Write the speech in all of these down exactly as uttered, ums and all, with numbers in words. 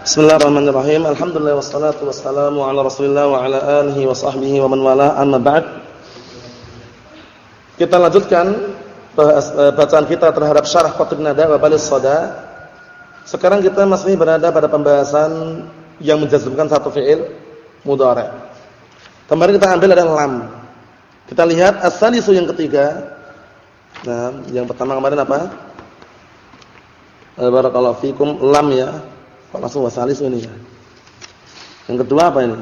Bismillahirrahmanirrahim. Alhamdulillah wassalatu wassalamu ala Rasulillah wa ala alihi wa sahbihi wa man wala, amma ba'd. Kita lanjutkan bacaan kita terhadap Syarah Qatib Nada wa Balis Shada. Sekarang kita masih berada pada pembahasan yang menjazmkan satu fi'il mudhari'. Kemarin kita ambil adalah lam. Kita lihat as-salisu yang ketiga. Nah, yang pertama kemarin apa? Barakallahu fikum, lam ya. Kok langsung wasalis ini ya. Yang kedua apa ini?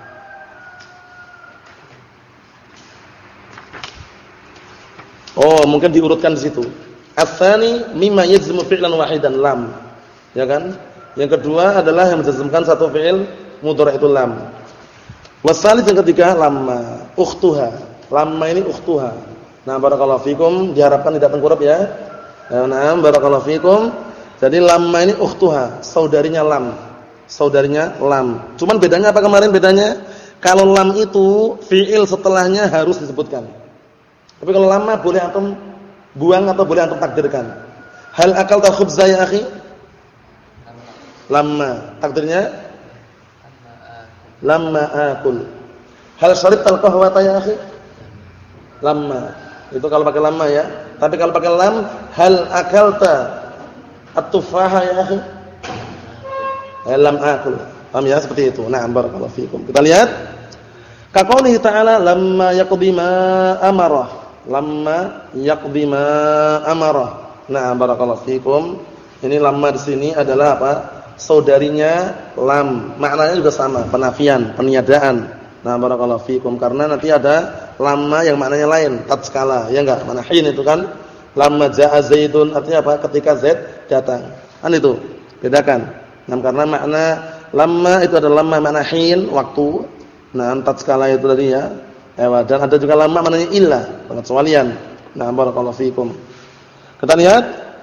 Oh, mungkin diurutkan di situ. Ats-tsani mimma yajzimu fi'lan wahidan, lam. Ya kan? Yang kedua adalah yang menjazmkan satu fi'il mudhari' itu lam. Wasalis yang ketiga lamma, ukhtuha. Lamma ini ukhtuha. Nah, barakallahu fikum, diharapkan tidak tengkurap ya. Nah, barakallahu fikum. Jadi lamma ini ukhtuha, saudarinya lam. Saudarinya lam. Cuman bedanya apa kemarin bedanya? Kalau lam itu fi'il setelahnya harus disebutkan. Tapi kalau lamma boleh antum buang atau boleh antum takdirkan. Hal akalta khubza ya akhi? Lamma. Takdirnya? Lamma akul. Hal syaribtal qahwata ya akhi? Lamma. Itu kalau pakai lamma ya. Tapi kalau pakai lam, hal akalta at-tufaha ya akhi? Lam akul. Paham ya seperti itu. Na'am barakallahu fikum. Kita lihat kaqoulihi ta'ala lamma yaqdi ma amarah. Lamma yaqdi ma amarah. Na'am barakallahu fikum. Ini lamma di sini adalah apa? Saudarinya lam. Maknanya juga sama, penafian, peniadaan. Nah barakallahu fikum, karena nanti ada lamma yang maknanya lain, tatkala, ya enggak? Mana hin itu kan? Lamma jaa Zaidun artinya apa? Ketika Zaid datang. Kan itu. Bedakan. Nah, karena makna lamma itu adalah lamma makna hin, waktu. Nah, tatkala itu tadi ya. Ewa, dan ada juga lamma maknanya illa, pengecualian. Nah, barakallahu fikum. Kita lihat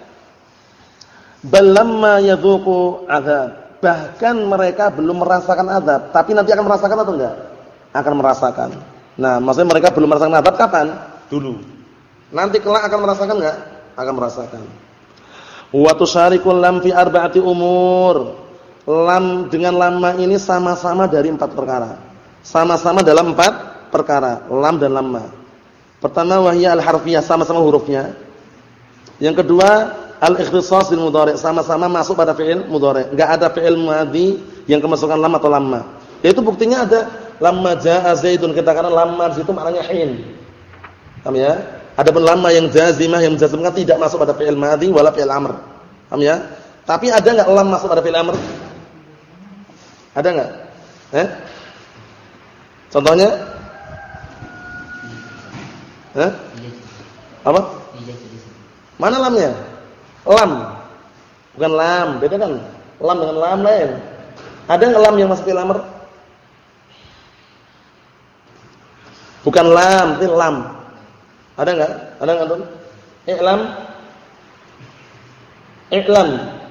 bal lamma yadzuqu adzab. Bahkan mereka belum merasakan azab, tapi nanti akan merasakan atau enggak? Akan merasakan. Nah, maksudnya mereka belum merasakan azab kapan? Dulu. Nanti kelak akan merasakan enggak? Akan merasakan. Wa tusyarikul lam fi arba'ati umur. Lam dengan lamma ini sama-sama dari empat perkara. Sama-sama dalam empat perkara, lam dan lamma. Pertama wahya al-harfiyah, sama-sama hurufnya. Yang kedua al-ikhtisas bil mudhari', sama-sama masuk pada fi'il mudhari'. Enggak ada fi'il madhi yang kemasukan lam atau lamma. Yaitu buktinya ada lamma jaa Zaidun, kita katakan lamma di situ maknanya hin. Paham ya? Adapun lamma yang jazimah yang menjazmkan tidak masuk pada fi'il madhi wala fi'il amr. Paham ya? Tapi ada enggak lam masuk pada fi'il amr? Ada enggak? Eh? Contohnya? Eh? Apa? Mana lamnya? Lam. Bukan lam, beda kan? Lam dengan lam lain. Ada enggak lam yang masuk fi'il amr? Bukan lam, itu lam. Ada enggak? Ada enggak tuh? I'lam. I'lam.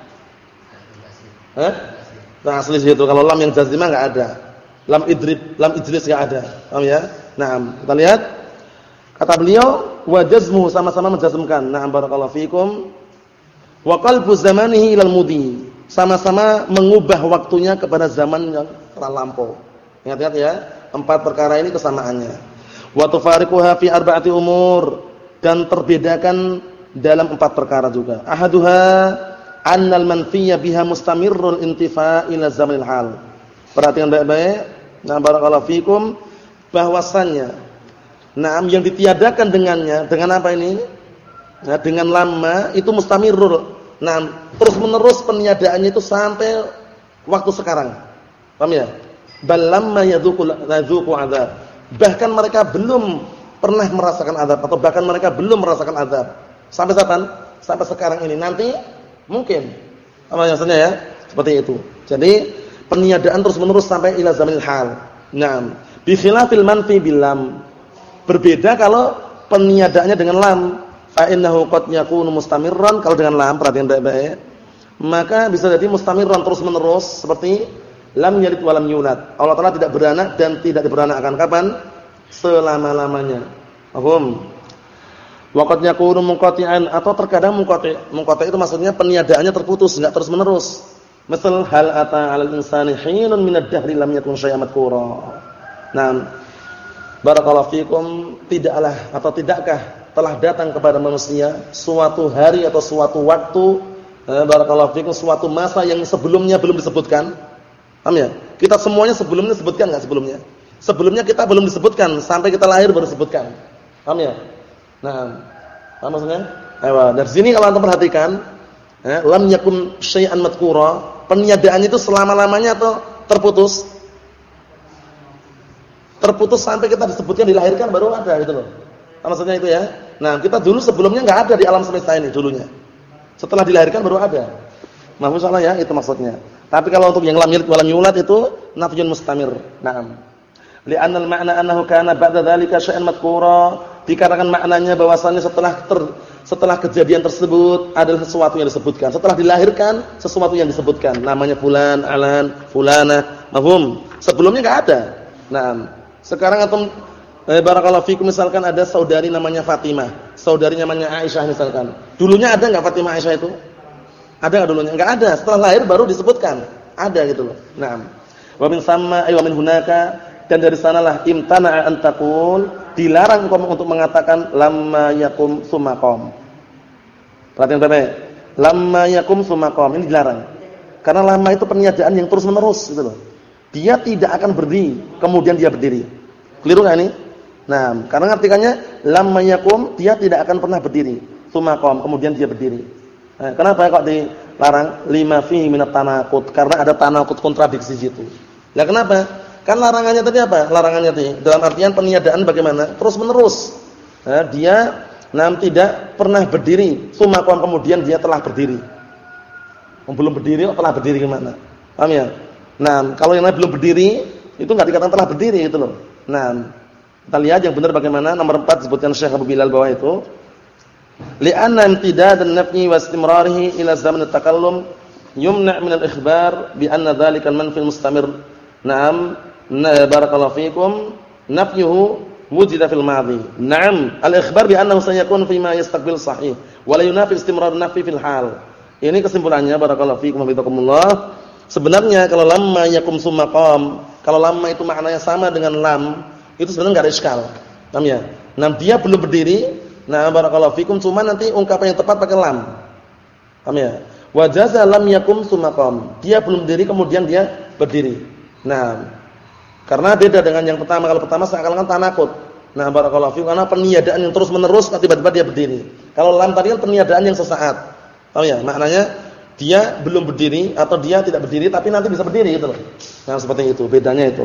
Hah? Nah, asli situ kalau lam yang jazimah enggak ada. Lam idrib, lam ijlis enggak ada. Paham ya? Naam. Kita lihat kata beliau wa jazmuhu, sama-sama menjazmkan. Na'am barakallahu fikum. Wa qalbu zamanihi ilal mudi. Sama-sama mengubah waktunya kepada zaman yang telah lampau. Ingat-ingat ya, empat perkara ini kesamaannya. Wa tufariquha fi arba'ati umur, dan terbedakan dalam empat perkara juga. Ahaduha annal manfiyya biha mustamirrul intifa' ila zamanil hal. Perhatikan baik-baik. Nah barakallahu fikum, bahwasannya na'am yang ditiadakan dengannya, dengan apa ini? Nah, dengan lamma itu mustamirrul. Nah, terus-menerus peniadaannya itu sampai waktu sekarang. Paham ya? Bal lamma yadzuqu yadzuqu 'adzab. Bahkan mereka belum pernah merasakan azab, atau bahkan mereka belum merasakan azab. Sampai kapan? Sampai sekarang ini. Nanti mungkin. Apa maksudnya ya? Seperti itu. Jadi peniadaan terus-menerus sampai ila zamanil hal. Naam. Bi khilafil manfi bil lam. Berbeda kalau peniadaannya dengan lam. Fa innahu qad yakunu mustamirran, kalau dengan lam, perhatian baik-baik. Maka bisa jadi mustamirran terus-menerus seperti lam yalid wa lam yulad. Allah Taala tidak beranak dan tidak diberanakkan kapan? Selama-lamanya. Paham? Wa qad yakunu munqati'an, atau terkadang munqati'. Munqati' itu maksudnya peniadaannya terputus, enggak terus-menerus. Misal hal ata 'alal insani hinun minad dahri lam yakun syai'an madhkura. Nah, barakallahu fikum, tidaklah atau tidakkah telah datang kepada manusia suatu hari atau suatu waktu, eh, barakallahu fikum, suatu masa yang sebelumnya belum disebutkan. Paham ya? Kita semuanya sebelumnya disebutkan enggak sebelumnya? Sebelumnya kita belum disebutkan, sampai kita lahir baru disebutkan. Paham ya? Nah, paham maksudnya? Ayo, dari sini kalau antum perhatikan, eh, lam yakun syai'an madhkura, peniadaan itu selama-lamanya atau terputus? Terputus sampai kita disebutkan dilahirkan baru ada gitu loh. Paham maksudnya itu ya? Nah, kita dulu sebelumnya enggak ada di alam semesta ini dulunya. Setelah dilahirkan baru ada. Mahfuz salah ya, itu maksudnya. Tapi kalau untuk yang lam yalid wa lam yulad itu nafyun mustamir. Naam. Li'anna al-ma'na annahu kana ba'da dzalika syai'an madhkura, dikarenakan maknanya bahwasanya setelah ter, setelah kejadian tersebut adalah sesuatu yang disebutkan. Setelah dilahirkan sesuatu yang disebutkan, namanya fulan, alan, fulana, mafhum. Sebelumnya enggak ada. Nah, sekarang antum eh, barakallahu fikum, misalkan ada saudari namanya Fatimah, saudari namanya Aisyah misalkan. Dulunya ada enggak Fatimah Aisyah itu? Ada enggak dulunya? Enggak ada. Setelah lahir baru disebutkan. Ada gitu loh. Naam. Wa min samma ay wa min hunaka, dan dari sanalah imtana'a an taqul, dilarang kamu untuk mengatakan lamma yakum tsumma qam. Perhatian baik-baik. Lamma yakum tsumma qam, ini dilarang. Karena lama itu peniadaan yang terus-menerus gitu loh. Dia tidak akan berdiri, kemudian dia berdiri. Keliru enggak ini? Nah, karena artikannya lamma yakum, dia tidak akan pernah berdiri. Tsumma qam, kemudian dia berdiri. Nah, kenapa kok dilarang? Lima fihi minat tanaqud, karena ada tanaqud, kontradiksi situ. Lah kenapa? Kan larangannya tadi apa? Larangannya tadi dalam artian peniadaan bagaimana? Terus-menerus. Nah, dia nam tidak pernah berdiri, tsumma qam, kemudian dia telah berdiri. Belum berdiri kok telah berdiri gimana? Paham ya? Nah, kalau yang belum berdiri itu enggak dikatakan telah berdiri gitu loh. Nah, kita lihat yang benar bagaimana. Nomor empat disebutkan Syekh Abu Bilal bawah itu. Li'anna imtidad an-nafyi wa istimrarihi ila zaman at-takallum yumna' min al-ikhbar bi anna dhalika al-manfi al-mustamir. Naam, barakallahu fikum, nafyuhu wujida fil madhi. Naam, al-ikhbar bi annahu sayakun fi ma yastaqbil sahih wa la yunafi istimrar an-nafyi fil hal. Ini kesimpulannya, barakallahu fikum wa bidakumullah. Sebenarnya kalau lamma yakum tsumma qam, kalau lamma itu maknanya sama dengan lam, itu sebenarnya enggak ada iskal. Paham ya? Nah, dia belum berdiri, nah barakallahu fikum, cuma nanti ungkapan yang tepat pakai lam. Paham ya? Wa jaza lam yakum tsumma qam. Dia belum berdiri kemudian dia berdiri. Nah, karena beda dengan yang pertama. Kalau pertama seakan-akan tanakut. Nah, barakallahu fikum, karena peniadaan yang terus-menerus tiba-tiba dia berdiri. Kalau lam tadi kan peniadaan yang sesaat. Paham ya? Maknanya dia belum berdiri atau dia tidak berdiri tapi nanti bisa berdiri gitu loh. Nah, seperti itu, bedanya itu.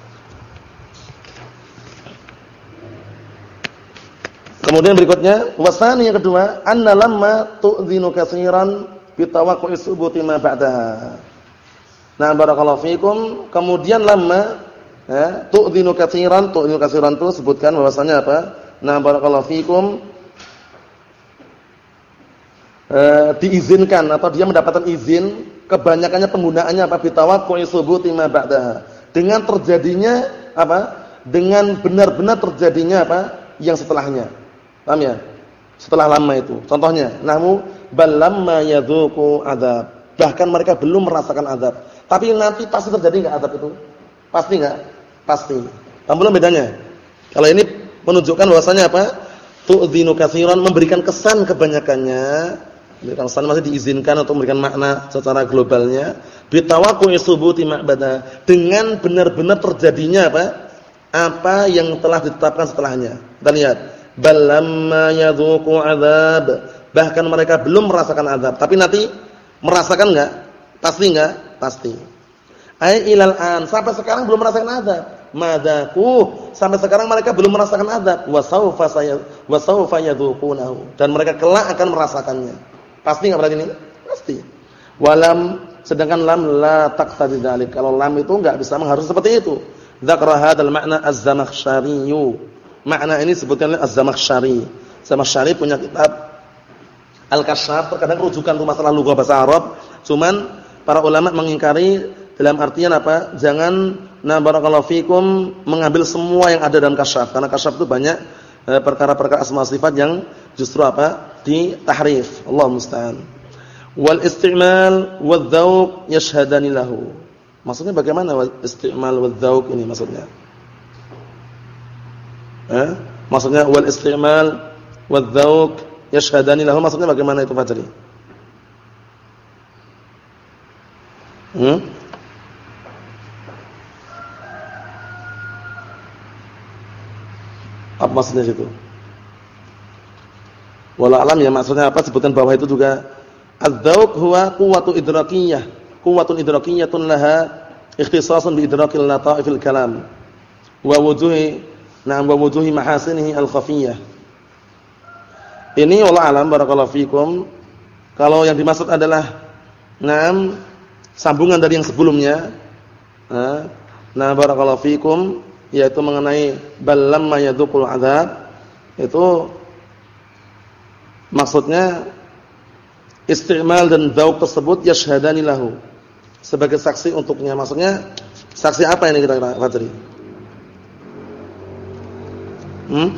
Kemudian berikutnya, wasani yang kedua, anna lamma tu'dzinu katsiran bi tawaqqu'i subuti ma ba'daha. Nah, barakallahu fikum, kemudian lamma ya, tu'dzinu katsiran, tu'dzinu katsiran itu sebutkan bahwasanya apa? Nah, barakallahu fikum, eh, diizinkan atau dia mendapatkan izin, kebanyakannya penggunaannya apa? Bitawaqqu'i subuti ma ba'daha. Dengan terjadinya apa? Dengan benar-benar terjadinya apa? Yang setelahnya. Paham ya? Setelah lama itu. Contohnya, namu bal lamma yadzuqu adzab. Bahkan mereka belum merasakan azab. Tapi nanti pasti terjadi enggak azab itu? Pasti enggak? Pasti. Paham belum bedanya? Kalau ini menunjukkan bahwasanya apa? Tu'dzinu katsiran, memberikan kesan kebanyakannya. Memberikan kesan masih diizinkan untuk memberikan makna secara globalnya. Bitawaqqu'i subuti ma'bada, dengan benar-benar terjadinya apa? Apa yang telah ditetapkan setelahnya. Kita lihat. Bal lamma yadzuqu adzab. Bahkan mereka belum merasakan azab, tapi nanti merasakan enggak? Pasti enggak? Pasti. Ai ilal an, sampai sekarang belum merasakan azab. Madaku, sampai sekarang mereka belum merasakan azab. Wa saufa saya wa saufa yadzuqunahu, dan mereka kelak akan merasakannya. Pasti enggak berarti ini? Pasti. Walam, sedangkan lam la taqtadi dzalik. Kalau lam itu enggak bisa mengharuskan seperti itu. Dzakara hadzal makna az-Zamakhsyari. Makna ini sebutkan oleh az-Zamakhsyari. Zamakhsyari punya kitab Al-Kasyaf, terkadang rujukan untuk masalah lugah bahasa Arab. Cuman para ulama mengingkari dalam artian apa? Jangan na barakallahu fikum mengambil semua yang ada dalam Kasyaf, karena Kasyaf itu banyak perkara-perkara asma sifat yang justru apa? Ditahrif. Allahu musta'an. Wal isti'mal wal dzauq yashhadani lahu. Maksudnya bagaimana wal isti'mal wal dzauq ini maksudnya? Eh? Maksudnya wal isti'mal wal dzauq yashhadani lahu maksudnya bagaimana itu Fajri? Hmm? Apa maksudnya situ? Wallahu alam ya, maksudnya apa? Sebutan bawah itu juga adz-dzauq huwa quwwatu idrakiyah, quwwatun idrakiyatun laha ikhtisasun bi idrakil lata'ifil kalam wa wujuhi na'am wa wujuhi mahasinihi al-khafiyyah. Ini wallahu alam barakallahu fikum. Kalau yang dimaksud adalah na'am sambungan dari yang sebelumnya. Nah, barakallahu fikum, yaitu mengenai bal lamma yadzuqul adzab, itu maksudnya isti'mal dan dzauq tersebut yashhadani lahu, sebagai saksi untuknya. Maksudnya saksi apa ini kira-kira Fajri? Hmm?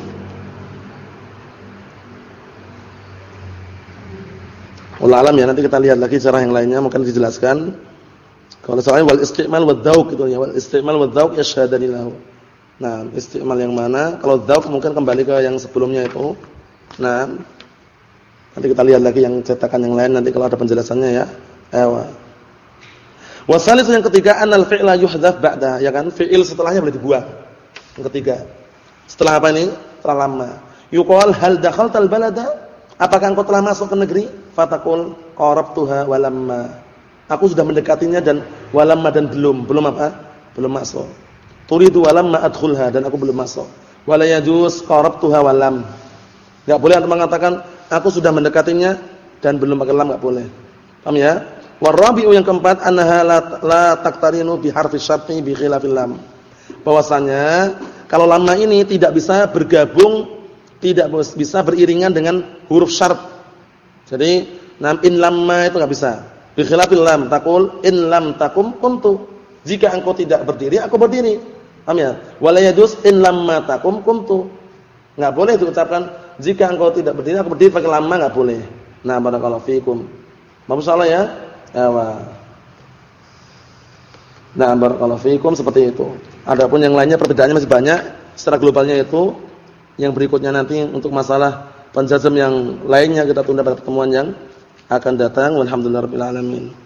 Wallahu alam ya, nanti kita lihat lagi cara yang lainnya mungkin dijelaskan. Kalau soalnya wal isti'mal wad dzauq gitu ya, wal isti'mal wad dzauq yashhadani lahu. Nah, isti'mal yang mana? Kalau dzauq mungkin kembali ke yang sebelumnya itu. Nah, nanti kita lihat lagi yang cetakan yang lain nanti kalau ada penjelasannya ya. Ewa. Wasalis yang ketiga anal fi'la yuhdhaf ba'da, ya kan? Fi'il setelahnya boleh dibuang. Yang ketiga. Setelah apa ini? Setelah lama. Yuqal hal dakhaltal balada? Apakah engkau telah masuk ke negeri? Fataqul qarabtuha walamma. Aku sudah mendekatinya dan walamma dan belum. Belum apa? Belum masuk. Turidu walamma adkhulha, dan aku belum masuk. Wala yajuz qarabtuha walam. Enggak boleh antum mengatakan aku sudah mendekatinya dan belum pakai lam, enggak boleh. Paham ya? Warabi'u yang keempat annaha la, la taqtarinu bi harfi syarti bi khilafil lam. Bahwasanya kalau lamma ini tidak bisa bergabung, tidak bisa beriringan dengan huruf syarat. Jadi nam in lamma itu enggak bisa. Bi khilafil lam taqul in lam takum kuntu. Jika engkau tidak berdiri, aku berdiri. Paham ya? Wala yajuz in lamma takum kuntu. Enggak boleh diucapkan jika engkau tidak berdiri, aku berdiri, pakai lamma enggak boleh. Nah, barakallahu fikum. Masyaallah ya. Ewa. Nah, barakallahu fikum, seperti itu. Adapun yang lainnya perbedaannya masih banyak. Secara globalnya itu yang berikutnya nanti untuk masalah penjazam yang lainnya kita tunda pada pertemuan yang akan datang. Walhamdulillahirabbil alamin.